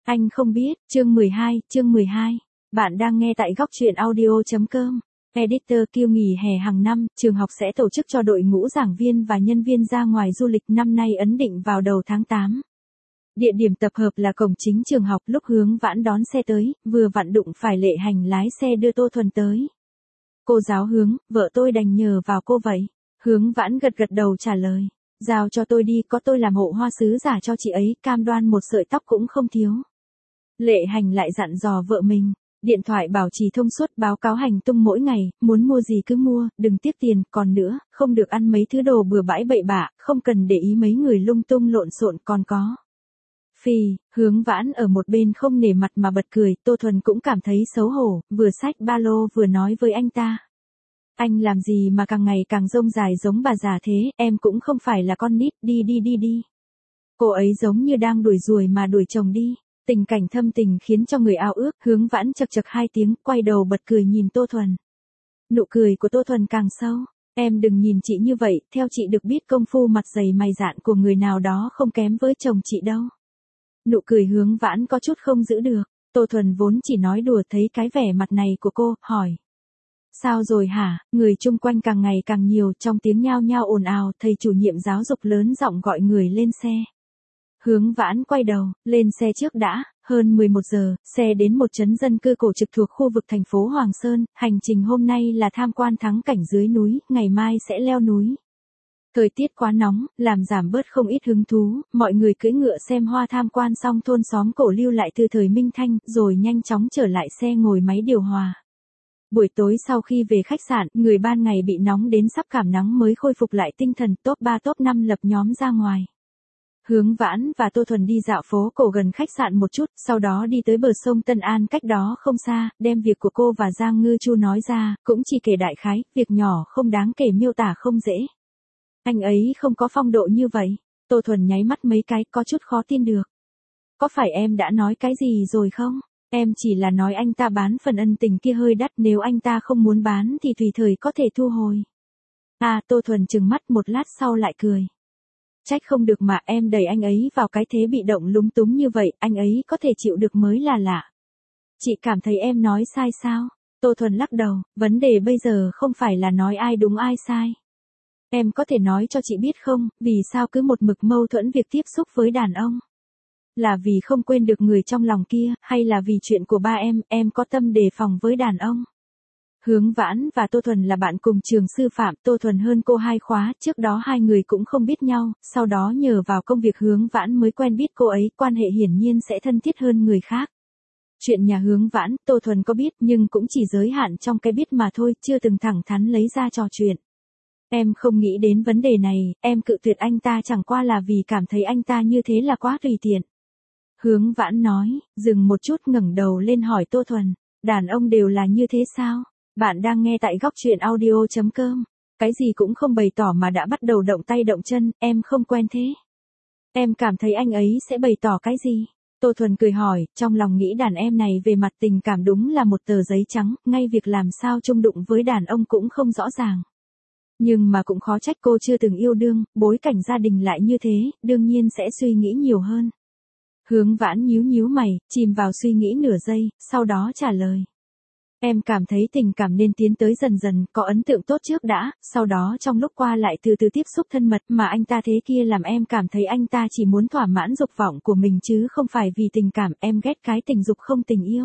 Anh không biết, chương 12. Bạn đang nghe tại góc truyện audio.com. Editor kêu nghỉ hè hàng năm, trường học sẽ tổ chức cho đội ngũ giảng viên và nhân viên ra ngoài du lịch năm nay ấn định vào đầu tháng 8. Địa điểm tập hợp là cổng chính trường học. Lúc Hướng Vãn đón xe tới, vừa vặn đụng phải Lệ Hành lái xe đưa Tô Thuần tới. Cô giáo Hướng, vợ tôi đành nhờ vào cô vậy. Hướng Vãn gật gật đầu trả lời. Giao cho tôi đi, có tôi làm hộ hoa sứ giả cho chị ấy, cam đoan một sợi tóc cũng không thiếu. Lệ Hành lại dặn dò vợ mình. Điện thoại bảo trì thông suốt, báo cáo hành tung mỗi ngày, muốn mua gì cứ mua, đừng tiếc tiền, còn nữa, không được ăn mấy thứ đồ bừa bãi bậy bạ, không cần để ý mấy người lung tung lộn xộn còn có. Phì, Hướng Vãn ở một bên không nể mặt mà bật cười, Tô Thuần cũng cảm thấy xấu hổ, vừa xách ba lô vừa nói với anh ta. Anh làm gì mà càng ngày càng rông dài giống bà già thế, em cũng không phải là con nít, đi. Cô ấy giống như đang đuổi ruồi mà đuổi chồng đi. Tình cảnh thâm tình khiến cho người ao ước. Hướng Vãn chật chật hai tiếng, quay đầu bật cười nhìn Tô Thuần. Nụ cười của Tô Thuần càng sâu. Em đừng nhìn chị như vậy, theo chị được biết công phu mặt dày mày dạn của người nào đó không kém với chồng chị đâu. Nụ cười Hướng Vãn có chút không giữ được. Tô Thuần vốn chỉ nói đùa, thấy cái vẻ mặt này của cô, hỏi. Sao rồi hả? Người chung quanh càng ngày càng nhiều, trong tiếng nhao nhao ồn ào, thầy chủ nhiệm giáo dục lớn giọng gọi người lên xe. Hướng Vãn quay đầu, lên xe trước đã. Hơn 11 giờ, xe đến một trấn dân cư cổ trực thuộc khu vực thành phố Hoàng Sơn. Hành trình hôm nay là tham quan thắng cảnh dưới núi, ngày mai sẽ leo núi. Thời tiết quá nóng, làm giảm bớt không ít hứng thú, mọi người cưỡi ngựa xem hoa tham quan xong thôn xóm cổ lưu lại từ thời Minh Thanh, rồi nhanh chóng trở lại xe ngồi máy điều hòa. Buổi tối sau khi về khách sạn, người ban ngày bị nóng đến sắp cảm nắng mới khôi phục lại tinh thần, top 3 top 5 lập nhóm ra ngoài. Hướng Vãn và Tô Thuần đi dạo phố cổ gần khách sạn một chút, sau đó đi tới bờ sông Tân An cách đó không xa, đem việc của cô và Giang Ngư Chu nói ra, cũng chỉ kể đại khái, việc nhỏ không đáng kể miêu tả không dễ. Anh ấy không có phong độ như vậy. Tô Thuần nháy mắt mấy cái, có chút khó tin được. Có phải em đã nói cái gì rồi không? Em chỉ là nói anh ta bán phần ân tình kia hơi đắt, nếu anh ta không muốn bán thì tùy thời có thể thu hồi. À, Tô Thuần trừng mắt một lát sau lại cười. Trách không được mà em đẩy anh ấy vào cái thế bị động lúng túng như vậy, anh ấy có thể chịu được mới là lạ. Chị cảm thấy em nói sai sao? Tô Thuần lắc đầu, vấn đề bây giờ không phải là nói ai đúng ai sai. Em có thể nói cho chị biết không, vì sao cứ một mực mâu thuẫn việc tiếp xúc với đàn ông? Là vì không quên được người trong lòng kia, hay là vì chuyện của ba em có tâm đề phòng với đàn ông? Hướng Vãn và Tô Thuần là bạn cùng trường sư phạm, Tô Thuần hơn cô 2 khóa, trước đó hai người cũng không biết nhau, sau đó nhờ vào công việc Hướng Vãn mới quen biết cô ấy, quan hệ hiển nhiên sẽ thân thiết hơn người khác. Chuyện nhà Hướng Vãn, Tô Thuần có biết nhưng cũng chỉ giới hạn trong cái biết mà thôi, chưa từng thẳng thắn lấy ra trò chuyện. Em không nghĩ đến vấn đề này, em cự tuyệt anh ta chẳng qua là vì cảm thấy anh ta như thế là quá tùy tiện. Hướng Vãn nói, dừng một chút ngẩng đầu lên hỏi Tô Thuần, đàn ông đều là như thế sao? Bạn đang nghe tại góc truyện audio.com. Cái gì cũng không bày tỏ mà đã bắt đầu động tay động chân, em không quen thế. Em cảm thấy anh ấy sẽ bày tỏ cái gì? Tô Thuần cười hỏi, trong lòng nghĩ đàn em này về mặt tình cảm đúng là một tờ giấy trắng, ngay việc làm sao chung đụng với đàn ông cũng không rõ ràng. Nhưng mà cũng khó trách cô chưa từng yêu đương, bối cảnh gia đình lại như thế, đương nhiên sẽ suy nghĩ nhiều hơn. Hướng Vãn nhíu mày, chìm vào suy nghĩ nửa giây, sau đó trả lời. Em cảm thấy tình cảm nên tiến tới dần dần, có ấn tượng tốt trước đã, sau đó trong lúc qua lại từ từ tiếp xúc thân mật, mà anh ta thế kia làm em cảm thấy anh ta chỉ muốn thỏa mãn dục vọng của mình chứ không phải vì tình cảm, em ghét cái tình dục không tình yêu.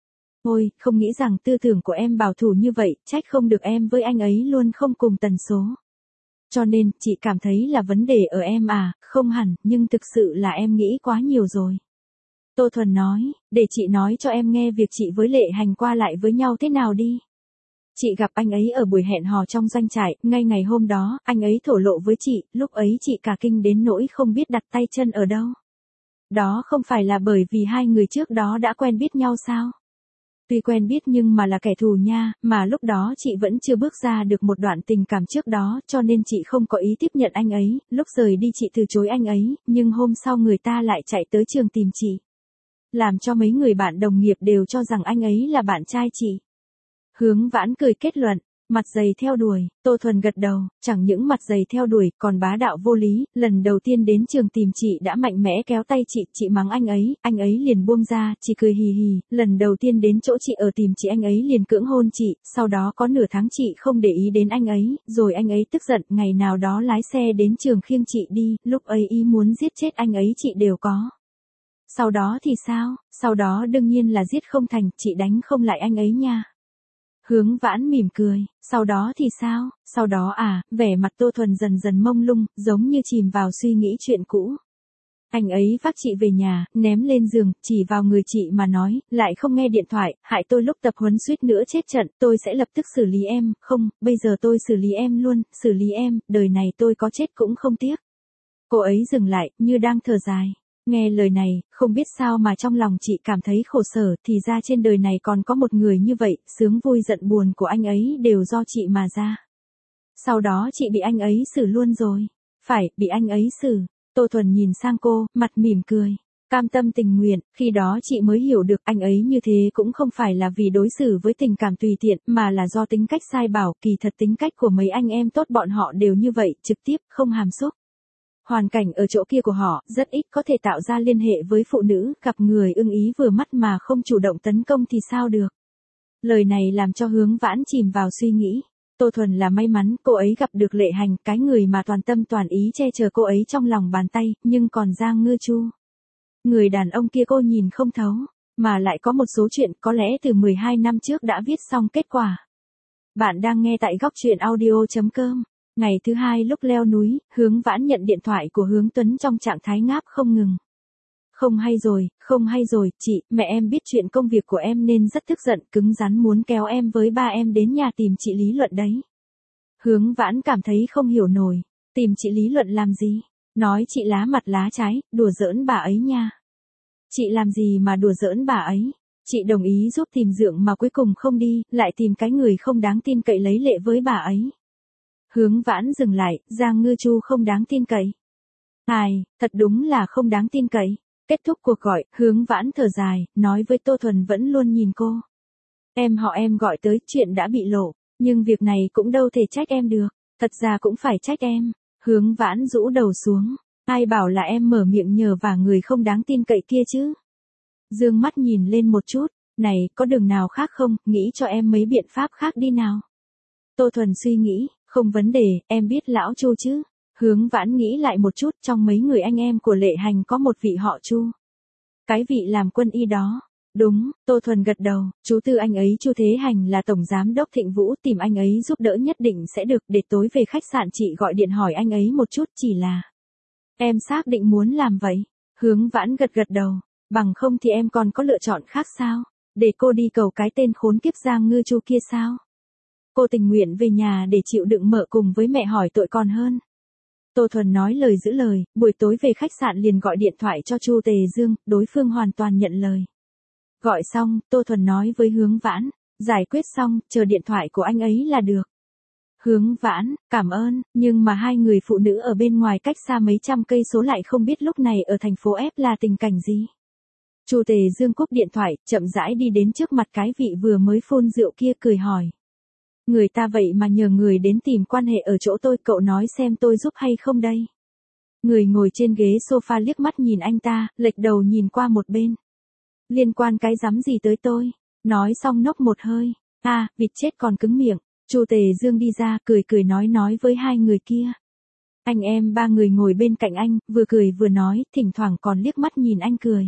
Ôi, không nghĩ rằng tư tưởng của em bảo thủ như vậy, trách không được em với anh ấy luôn không cùng tần số. Cho nên, chị cảm thấy là vấn đề ở em à, không hẳn, nhưng thực sự là em nghĩ quá nhiều rồi. Tô Thuần nói, để chị nói cho em nghe việc chị với Lệ Hành qua lại với nhau thế nào đi. Chị gặp anh ấy ở buổi hẹn hò trong doanh trại, ngay ngày hôm đó, anh ấy thổ lộ với chị, lúc ấy chị cả kinh đến nỗi không biết đặt tay chân ở đâu. Đó không phải là bởi vì hai người trước đó đã quen biết nhau sao? Tuy quen biết nhưng mà là kẻ thù nha, mà lúc đó chị vẫn chưa bước ra được một đoạn tình cảm trước đó, cho nên chị không có ý tiếp nhận anh ấy, lúc rời đi chị từ chối anh ấy, nhưng hôm sau người ta lại chạy tới trường tìm chị. Làm cho mấy người bạn đồng nghiệp đều cho rằng anh ấy là bạn trai chị. Hướng Vãn cười kết luận, Mặt dày theo đuổi, Tô Thuần gật đầu, chẳng những mặt dày theo đuổi, còn bá đạo vô lý, lần đầu tiên đến trường tìm chị đã mạnh mẽ kéo tay chị mắng anh ấy liền buông ra, chị cười hì hì, lần đầu tiên đến chỗ chị ở tìm chị anh ấy liền cưỡng hôn chị, sau đó có nửa tháng chị không để ý đến anh ấy, rồi anh ấy tức giận, ngày nào đó lái xe đến trường khiêng chị đi, lúc ấy ý muốn giết chết anh ấy chị đều có. Sau đó thì sao, sau đó đương nhiên là giết không thành, chị đánh không lại anh ấy nha. Hướng Vãn mỉm cười, sau đó thì sao, sau đó à, vẻ mặt Tô Thuần dần dần mông lung, giống như chìm vào suy nghĩ chuyện cũ. Anh ấy vác chị về nhà, ném lên giường, chỉ vào người chị mà nói, lại không nghe điện thoại, hại tôi lúc tập huấn suýt nữa chết trận, tôi sẽ lập tức xử lý em, không, bây giờ tôi xử lý em luôn, xử lý em, đời này tôi có chết cũng không tiếc. Cô ấy dừng lại, như đang thở dài. Nghe lời này, không biết sao mà trong lòng chị cảm thấy khổ sở, thì ra trên đời này còn có một người như vậy, sướng vui giận buồn của anh ấy đều do chị mà ra. Sau đó chị bị anh ấy xử luôn rồi. Phải, bị anh ấy xử. Tô Thuần nhìn sang cô, mặt mỉm cười. Cam tâm tình nguyện, khi đó chị mới hiểu được anh ấy như thế cũng không phải là vì đối xử với tình cảm tùy tiện, mà là do tính cách sai bảo, kỳ thật tính cách của mấy anh em tốt bọn họ đều như vậy, trực tiếp, không hàm xúc. Hoàn cảnh ở chỗ kia của họ rất ít có thể tạo ra liên hệ với phụ nữ, gặp người ưng ý vừa mắt mà không chủ động tấn công thì sao được. Lời này làm cho Hướng Vãn chìm vào suy nghĩ. Tô Thuần là may mắn cô ấy gặp được Lệ Hành, cái người mà toàn tâm toàn ý che chở cô ấy trong lòng bàn tay, nhưng còn Giang Ngư Chu. Người đàn ông kia cô nhìn không thấu, mà lại có một số chuyện có lẽ từ 12 năm trước đã viết xong kết quả. Bạn đang nghe tại góc truyện audio.com. Ngày thứ hai lúc leo núi, Hướng Vãn nhận điện thoại của Hướng Tuấn trong trạng thái ngáp không ngừng. Không hay rồi, chị, mẹ em biết chuyện công việc của em nên rất tức giận, cứng rắn muốn kéo em với ba em đến nhà tìm chị lý luận đấy. Hướng Vãn cảm thấy không hiểu nổi, tìm chị lý luận làm gì? Nói chị lá mặt lá trái, đùa giỡn bà ấy nha. Chị làm gì mà đùa giỡn bà ấy? Chị đồng ý giúp tìm dượng mà cuối cùng không đi, lại tìm cái người không đáng tin cậy lấy lệ với bà ấy. Hướng Vãn dừng lại, Giang Ngư Chu không đáng tin cậy. Ai, thật đúng là không đáng tin cậy. Kết thúc cuộc gọi, Hướng Vãn thở dài, nói với Tô Thuần vẫn luôn nhìn cô. Em họ em gọi tới, chuyện đã bị lộ, nhưng việc này cũng đâu thể trách em được, thật ra cũng phải trách em. Hướng Vãn rũ đầu xuống, ai bảo là em mở miệng nhờ vả người không đáng tin cậy kia chứ. Dương mắt nhìn lên một chút, này, có đường nào khác không, nghĩ cho em mấy biện pháp khác đi nào. Tô Thuần suy nghĩ, không vấn đề, em biết lão Chu chứ. Hướng Vãn nghĩ lại một chút, trong mấy người anh em của Lệ Hành có một vị họ Chu. Cái vị làm quân y đó. Đúng, Tô Thuần gật đầu, chú tư anh ấy Chu Thế Hành là tổng giám đốc Thịnh Vũ, tìm anh ấy giúp đỡ nhất định sẽ được, để tối về khách sạn chị gọi điện hỏi anh ấy một chút, chỉ là. Em xác định muốn làm vậy. Hướng Vãn gật đầu, bằng không thì em còn có lựa chọn khác sao? Để cô đi cầu cái tên khốn kiếp Giang Ngư Chu kia sao? Cô tình nguyện về nhà để chịu đựng mợ cùng với mẹ hỏi tội còn hơn. Tô Thuần nói lời giữ lời, buổi tối về khách sạn liền gọi điện thoại cho Chu Tề Dương, đối phương hoàn toàn nhận lời. Gọi xong, Tô Thuần nói với Hướng Vãn, giải quyết xong, chờ điện thoại của anh ấy là được. Hướng Vãn, cảm ơn, nhưng mà hai người phụ nữ ở bên ngoài cách xa mấy trăm cây số lại không biết lúc này ở thành phố F là tình cảnh gì. Chu Tề Dương cúp điện thoại, chậm rãi đi đến trước mặt cái vị vừa mới phun rượu kia cười hỏi. Người ta vậy mà nhờ người đến tìm quan hệ ở chỗ tôi, cậu nói xem tôi giúp hay không đây. Người ngồi trên ghế sofa liếc mắt nhìn anh ta, lệch đầu nhìn qua một bên. Liên quan cái rắm gì tới tôi? Nói xong nốc một hơi. Vịt chết còn cứng miệng. Chu Tề Dương đi ra, cười nói với hai người kia. Anh em ba người ngồi bên cạnh anh, vừa cười vừa nói, thỉnh thoảng còn liếc mắt nhìn anh cười.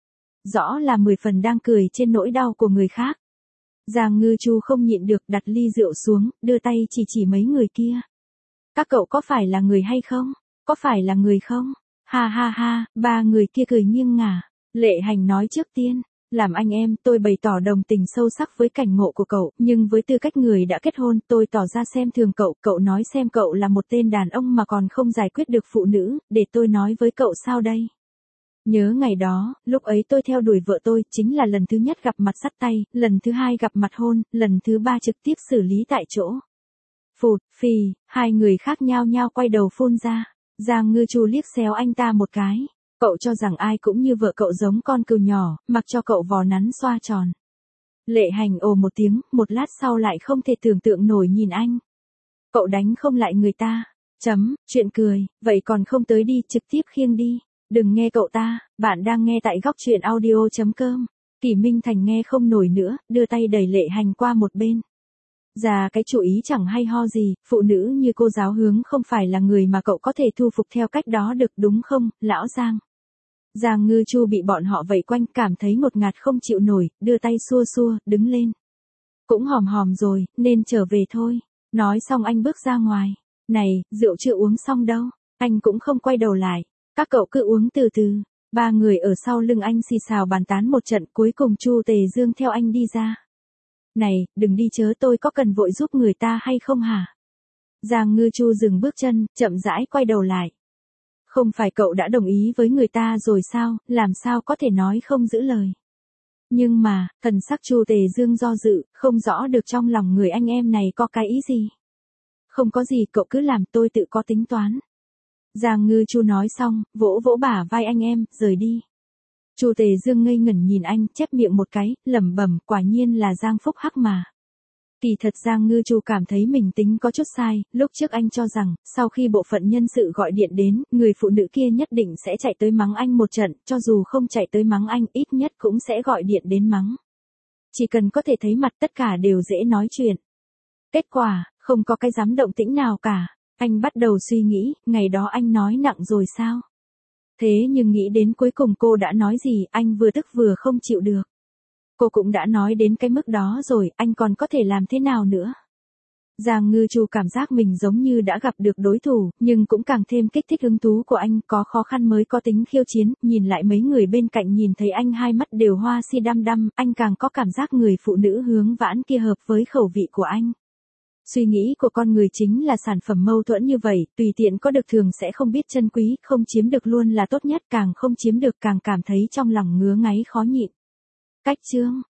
Rõ là 10 phần đang cười trên nỗi đau của người khác. Giang Ngư Chu không nhịn được, đặt ly rượu xuống, đưa tay chỉ mấy người kia. Các cậu có phải là người hay không? Có phải là người không? Ha, ba người kia cười nghiêng ngả. Lệ Hành nói trước tiên, làm anh em, tôi bày tỏ đồng tình sâu sắc với cảnh ngộ của cậu, nhưng với tư cách người đã kết hôn, tôi tỏ ra xem thường cậu, cậu nói xem cậu là một tên đàn ông mà còn không giải quyết được phụ nữ, để tôi nói với cậu sao đây? Nhớ ngày đó, lúc ấy tôi theo đuổi vợ tôi, chính là lần thứ nhất gặp mặt sắt tay, lần thứ hai gặp mặt hôn, lần thứ ba trực tiếp xử lý tại chỗ. Phụt, phì, hai người khác nhao nhao quay đầu phun ra. Giang Ngư Chu liếc xéo anh ta một cái. Cậu cho rằng ai cũng như vợ cậu giống con cừu nhỏ, mặc cho cậu vò nắn xoa tròn. Lệ Hành ồ một tiếng, một lát sau lại không thể tưởng tượng nổi nhìn anh. Cậu đánh không lại người ta. Chuyện cười, vậy còn không tới đi, trực tiếp khiêng đi. Đừng nghe cậu ta, bạn đang nghe tại góc truyện audio.com. Kỷ Minh Thành nghe không nổi nữa, đưa tay đẩy Lệ Hành qua một bên. Già cái chủ ý chẳng hay ho gì, phụ nữ như cô giáo Hướng không phải là người mà cậu có thể thu phục theo cách đó được đúng không, lão Giang? Giang Ngư Chu bị bọn họ vây quanh cảm thấy ngột ngạt không chịu nổi, đưa tay xua xua, đứng lên. Cũng hòm hòm rồi, nên trở về thôi. Nói xong anh bước ra ngoài. Này, rượu chưa uống xong đâu. Anh cũng không quay đầu lại. Các cậu cứ uống từ từ. Ba người ở sau lưng anh xì xào bàn tán một trận, cuối cùng Chu Tề Dương theo anh đi ra. Này, đừng đi chớ, tôi có cần vội giúp người ta hay không hả? Giang Ngư Chu dừng bước chân, chậm rãi quay đầu lại. Không phải cậu đã đồng ý với người ta rồi sao, làm sao có thể nói không giữ lời. Nhưng mà, thần sắc Chu Tề Dương do dự, không rõ được trong lòng người anh em này có cái ý gì. Không có gì, cậu cứ làm, tôi tự có tính toán. Giang Ngư Chu nói xong, vỗ vỗ bả vai anh em, rời đi. Chu Tề Dương ngây ngẩn nhìn anh, chép miệng một cái, lẩm bẩm, quả nhiên là Giang Phúc Hắc mà. Kỳ thật Giang Ngư Chu cảm thấy mình tính có chút sai, lúc trước anh cho rằng, sau khi bộ phận nhân sự gọi điện đến, người phụ nữ kia nhất định sẽ chạy tới mắng anh một trận, cho dù không chạy tới mắng anh, ít nhất cũng sẽ gọi điện đến mắng. Chỉ cần có thể thấy mặt tất cả đều dễ nói chuyện. Kết quả, không có cái dám động tĩnh nào cả. Anh bắt đầu suy nghĩ, ngày đó anh nói nặng rồi sao? Thế nhưng nghĩ đến cuối cùng cô đã nói gì, anh vừa tức vừa không chịu được. Cô cũng đã nói đến cái mức đó rồi, anh còn có thể làm thế nào nữa? Giang Ngư Chu cảm giác mình giống như đã gặp được đối thủ, nhưng cũng càng thêm kích thích hứng thú của anh, có khó khăn mới có tính khiêu chiến, nhìn lại mấy người bên cạnh nhìn thấy anh hai mắt đều hoa si đăm đăm, anh càng có cảm giác người phụ nữ Hướng Vãn kia hợp với khẩu vị của anh. Suy nghĩ của con người chính là sản phẩm mâu thuẫn như vậy, tùy tiện có được thường sẽ không biết trân quý, không chiếm được luôn là tốt nhất, càng không chiếm được càng cảm thấy trong lòng ngứa ngáy khó nhịn. Cách chương